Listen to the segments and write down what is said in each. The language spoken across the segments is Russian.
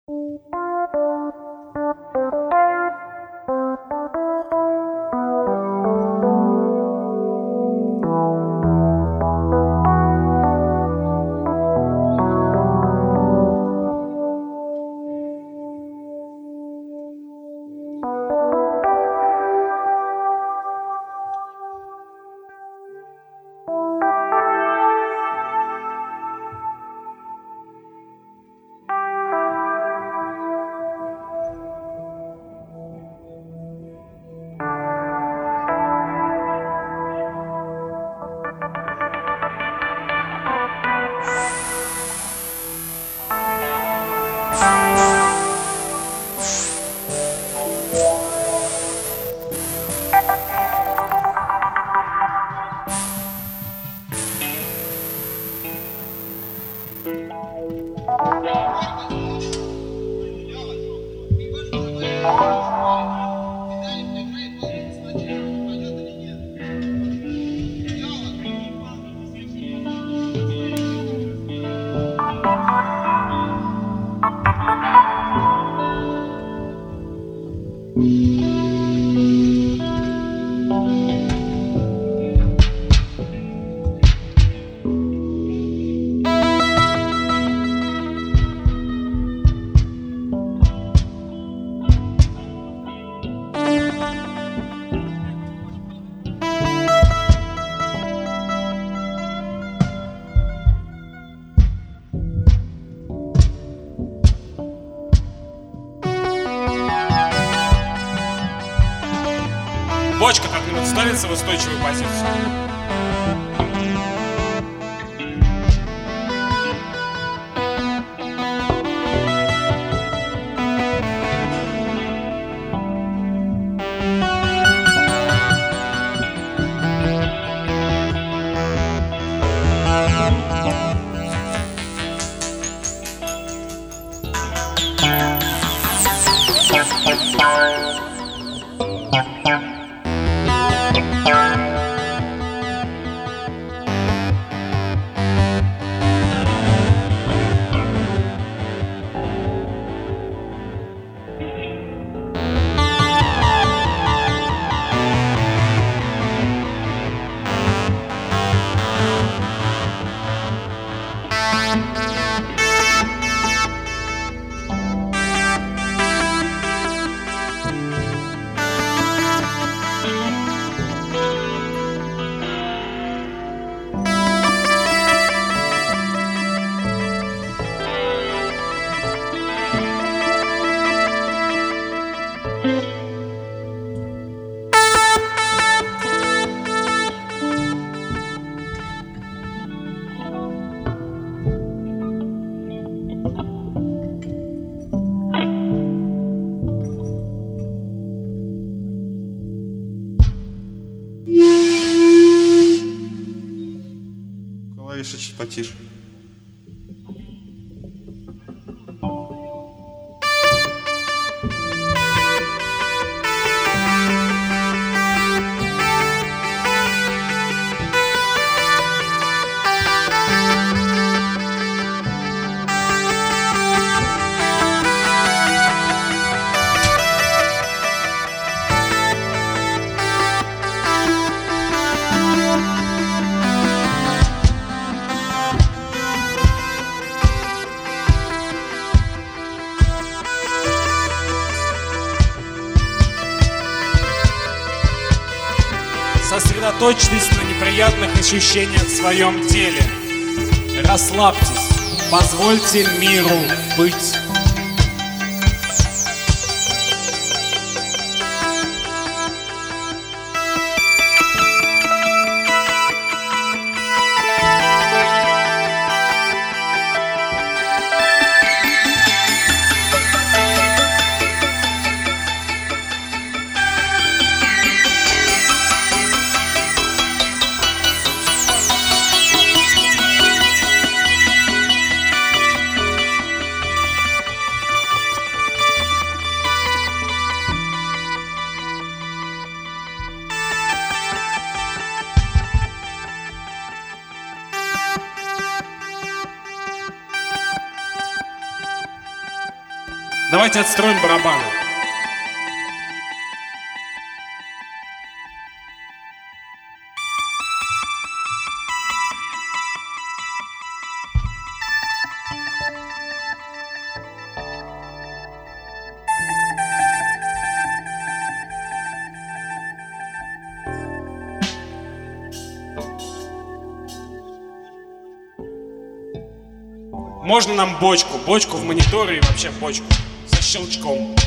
Бочка как минут ставится в устойчивую позицию. Клавиши чуть потише. Сосредоточьтесь на неприятных ощущениях в своем теле. Расслабьтесь, позвольте миру быть. Давайте отстроим барабаны. Можно нам бочку? Бочку в мониторе и вообще бочку. Со щелчком.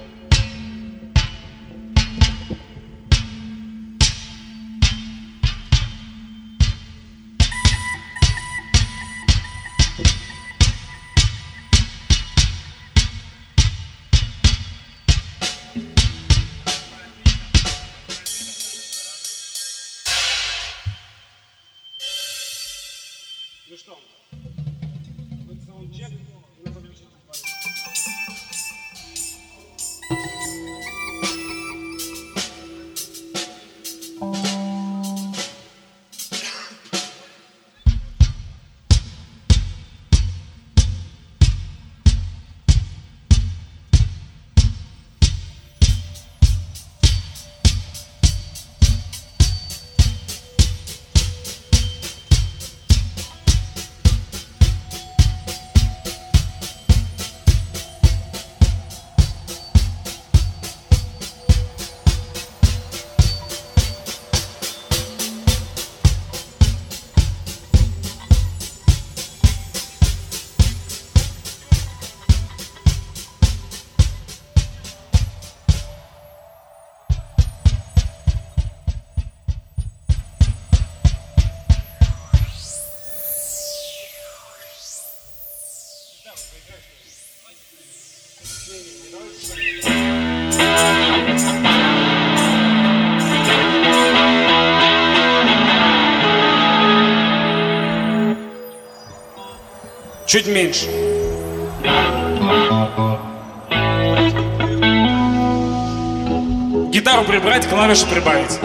Ну что? Саундчек. Чуть меньше. Гитару прибрать, клавиши прибавить.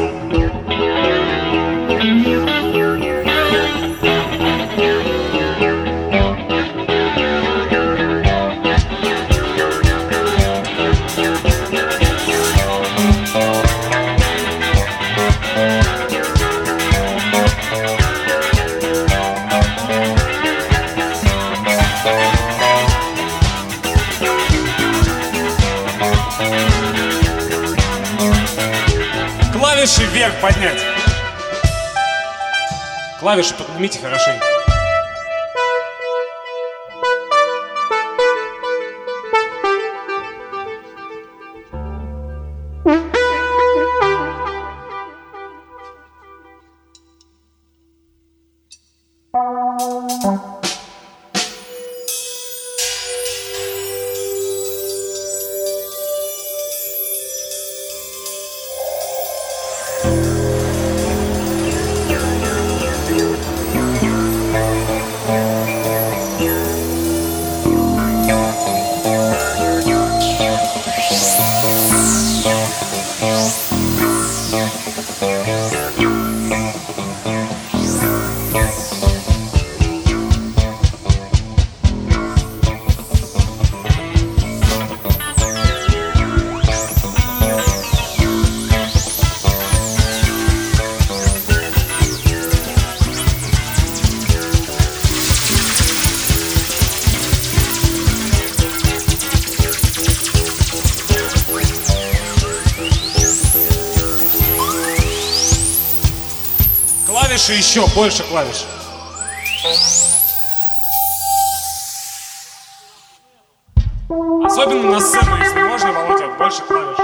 Клавиши вверх поднять. Клавиши поднимите хорошенько. Клавиши еще, больше клавиш. Особенно на сцену, если можно, Володя, больше клавиш.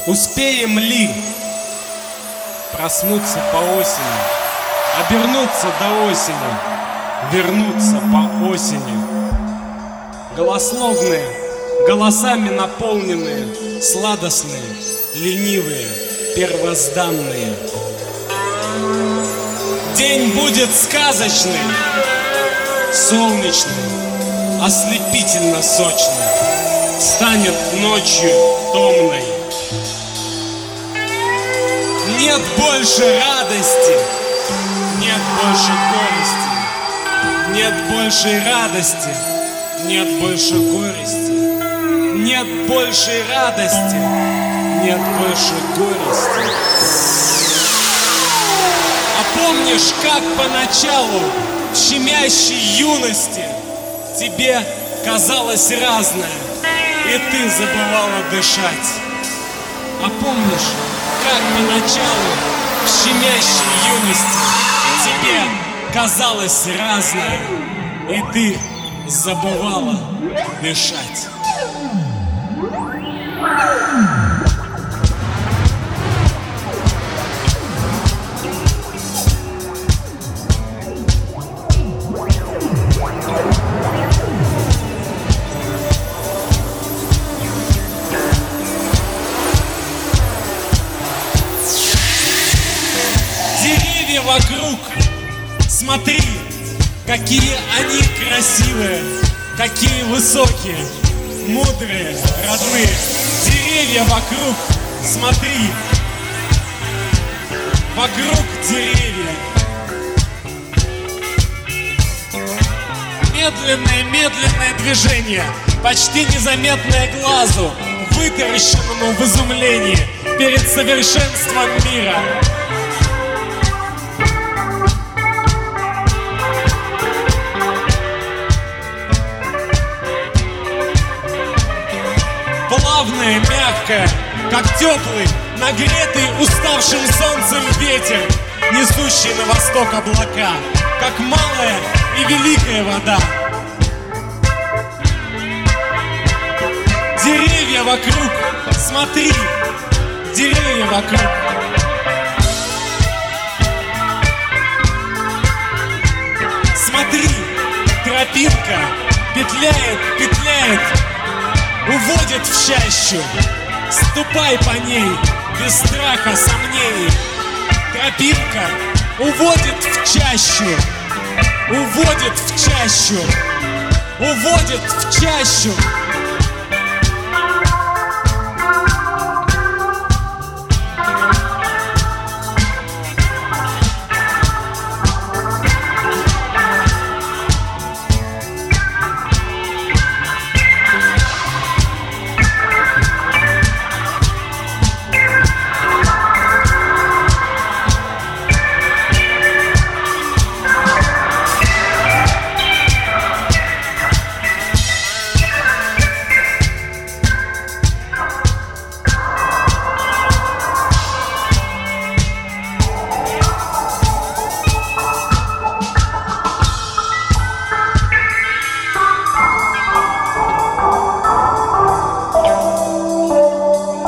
Успеем ли проснуться по осени, обернуться до осени, вернуться по осени? Голословные, голосами наполненные, сладостные, ленивые, первозданные. День будет сказочный, солнечный, ослепительно сочный, станет ночью томной. Нет больше радости, нет больше горести, нет большей радости, нет больше горести, нет большей радости, нет больше горести. А помнишь, как поначалу в щемящей юности тебе казалось разное, и ты забывала дышать? А помнишь, как поначалу в щемящей юности тебе казалось разное, и ты забывала дышать? Деревья вокруг, смотри, какие они красивые, какие высокие, мудрые, родные. Деревья вокруг, смотри, вокруг деревья. Медленное движение, почти незаметное глазу, вытаращенному в изумлении перед совершенством мира. Плавное, мягкое, как теплый, нагретый уставшим солнцем ветер, несущий на восток облака, как малая и великая вода. Деревья вокруг, смотри, деревья вокруг. Смотри, тропинка петляет, уводит в чащу. Ступай по ней без страха, сомнений. Тропинка уводит в чащу, уводит в чащу, уводит в чащу.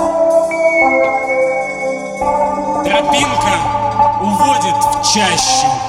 Тропинка уводит в чащу.